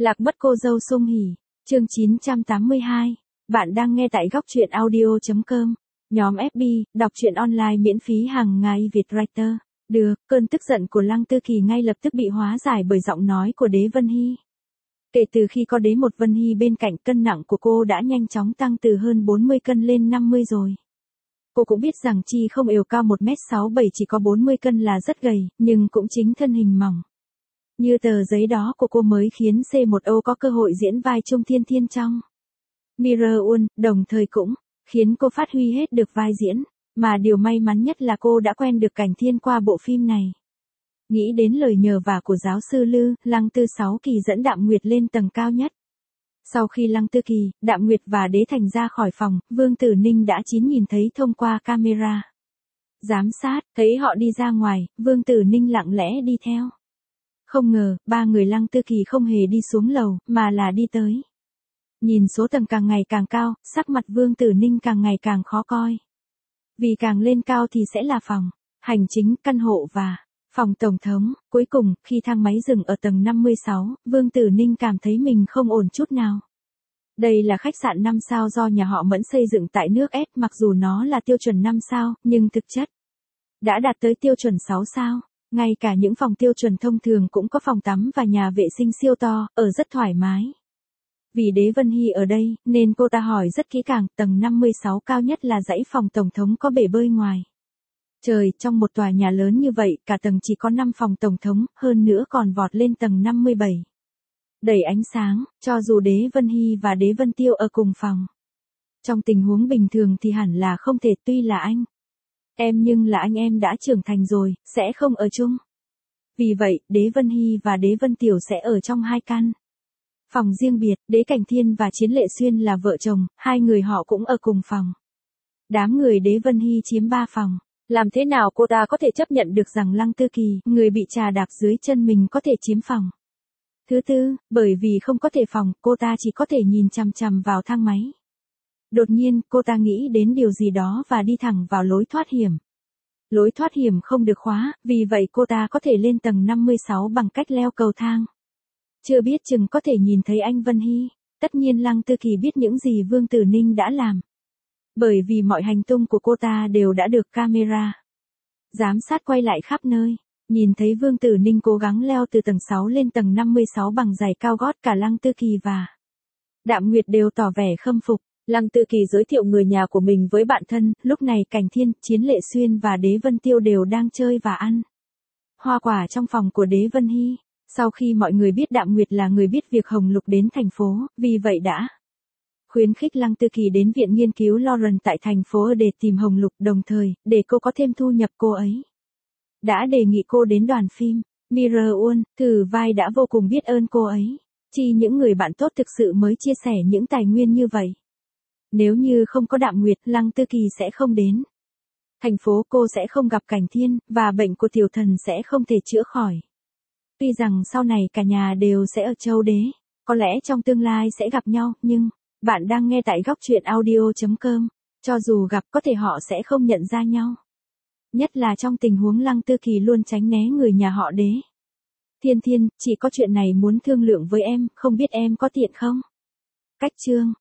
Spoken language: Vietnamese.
Lạc mất cô dâu Sung Hỉ, chương 982. Bạn đang nghe tại góc truyện audio.com. Nhóm FB, đọc truyện online miễn phí hàng ngày Việt Writer. Được, cơn tức giận của Lăng Tư Kỳ ngay lập tức bị hóa giải bởi giọng nói của Đế Vân Hy. Kể từ khi có Đế Một Vân Hy bên cạnh, cân nặng của cô đã nhanh chóng tăng từ hơn 40 cân lên 50 rồi. Cô cũng biết rằng Chi không ều cao 1m67 chỉ có 40 cân là rất gầy, nhưng cũng chính thân hình mỏng như tờ giấy đó của cô mới khiến C1O có cơ hội diễn vai Trung Thiên Thiên trong Mirror World, đồng thời cũng khiến cô phát huy hết được vai diễn, mà điều may mắn nhất là cô đã quen được Cảnh Thiên qua bộ phim này. Nghĩ đến lời nhờ vả của giáo sư Lư, Lăng Tư Sáu Kỳ dẫn Đạm Nguyệt lên tầng cao nhất. Sau khi Lăng Tư Kỳ, Đạm Nguyệt và Đế Thành ra khỏi phòng, Vương Tử Ninh đã nhìn thấy thông qua camera giám sát, thấy họ đi ra ngoài, Vương Tử Ninh lặng lẽ đi theo. Không ngờ, ba người Lăng Tư Kỳ không hề đi xuống lầu, mà là đi tới. Nhìn số tầng càng ngày càng cao, sắc mặt Vương Tử Ninh càng ngày càng khó coi. Vì càng lên cao thì sẽ là phòng hành chính, căn hộ và phòng tổng thống. Cuối cùng, khi thang máy dừng ở tầng 56, Vương Tử Ninh cảm thấy mình không ổn chút nào. Đây là khách sạn 5 sao do nhà họ Mẫn xây dựng tại nước S, mặc dù nó là tiêu chuẩn 5 sao, nhưng thực chất đã đạt tới tiêu chuẩn 6 sao. Ngay cả những phòng tiêu chuẩn thông thường cũng có phòng tắm và nhà vệ sinh siêu to, ở rất thoải mái. Vì Đế Vân Hy ở đây, nên cô ta hỏi rất kỹ càng, tầng 56 cao nhất là dãy phòng tổng thống có bể bơi ngoài. Trời, trong một tòa nhà lớn như vậy, cả tầng chỉ có 5 phòng tổng thống, hơn nữa còn vọt lên tầng 57. Đầy ánh sáng, cho dù Đế Vân Hy và Đế Vân Tiêu ở cùng phòng. Trong tình huống bình thường thì hẳn là không thể, tuy là anh em nhưng là anh em đã trưởng thành rồi, sẽ không ở chung. Vì vậy, Đế Vân Hy và Đế Vân Tiểu sẽ ở trong hai căn phòng riêng biệt. Đế Cảnh Thiên và Chiến Lệ Xuyên là vợ chồng, hai người họ cũng ở cùng phòng. Đám người Đế Vân Hy chiếm 3 phòng. Làm thế nào cô ta có thể chấp nhận được rằng Lăng Tư Kỳ, người bị trà đạp dưới chân mình, có thể chiếm phòng thứ tư? Bởi vì không có thể phòng, cô ta chỉ có thể nhìn chằm chằm vào thang máy. Đột nhiên, cô ta nghĩ đến điều gì đó và đi thẳng vào lối thoát hiểm. Lối thoát hiểm không được khóa, vì vậy cô ta có thể lên tầng 56 bằng cách leo cầu thang. Chưa biết chừng có thể nhìn thấy anh Vân Hy. Tất nhiên Lăng Tư Kỳ biết những gì Vương Tử Ninh đã làm. Bởi vì mọi hành tung của cô ta đều đã được camera giám sát quay lại khắp nơi. Nhìn thấy Vương Tử Ninh cố gắng leo từ tầng 6 lên tầng 56 bằng giày cao gót, cả Lăng Tư Kỳ và Đạm Nguyệt đều tỏ vẻ khâm phục. Lăng Tư Kỳ giới thiệu người nhà của mình với bạn thân, lúc này Cảnh Thiên, Chiến Lệ Xuyên và Đế Vân Tiêu đều đang chơi và ăn hoa quả trong phòng của Đế Vân Hy. Sau khi mọi người biết Đạm Nguyệt là người biết việc Hồng Lục đến thành phố, vì vậy đã khuyến khích Lăng Tư Kỳ đến viện nghiên cứu Lauren tại thành phố để tìm Hồng Lục, đồng thời, để cô có thêm thu nhập, cô ấy đã đề nghị cô đến đoàn phim Mirror World thử vai, đã vô cùng biết ơn cô ấy. Chỉ những người bạn tốt thực sự mới chia sẻ những tài nguyên như vậy. Nếu như không có Đạm Nguyệt, Lăng Tư Kỳ sẽ không đến thành phố, cô sẽ không gặp Cảnh Thiên, và bệnh của tiểu thần sẽ không thể chữa khỏi. Tuy rằng sau này cả nhà đều sẽ ở châu Đế, có lẽ trong tương lai sẽ gặp nhau, nhưng bạn đang nghe tại góc truyện audio.com. Cho dù gặp, có thể họ sẽ không nhận ra nhau. Nhất là trong tình huống Lăng Tư Kỳ luôn tránh né người nhà họ Đế. Thiên Thiên, chị có chuyện này muốn thương lượng với em, không biết em có tiện không? Cách chương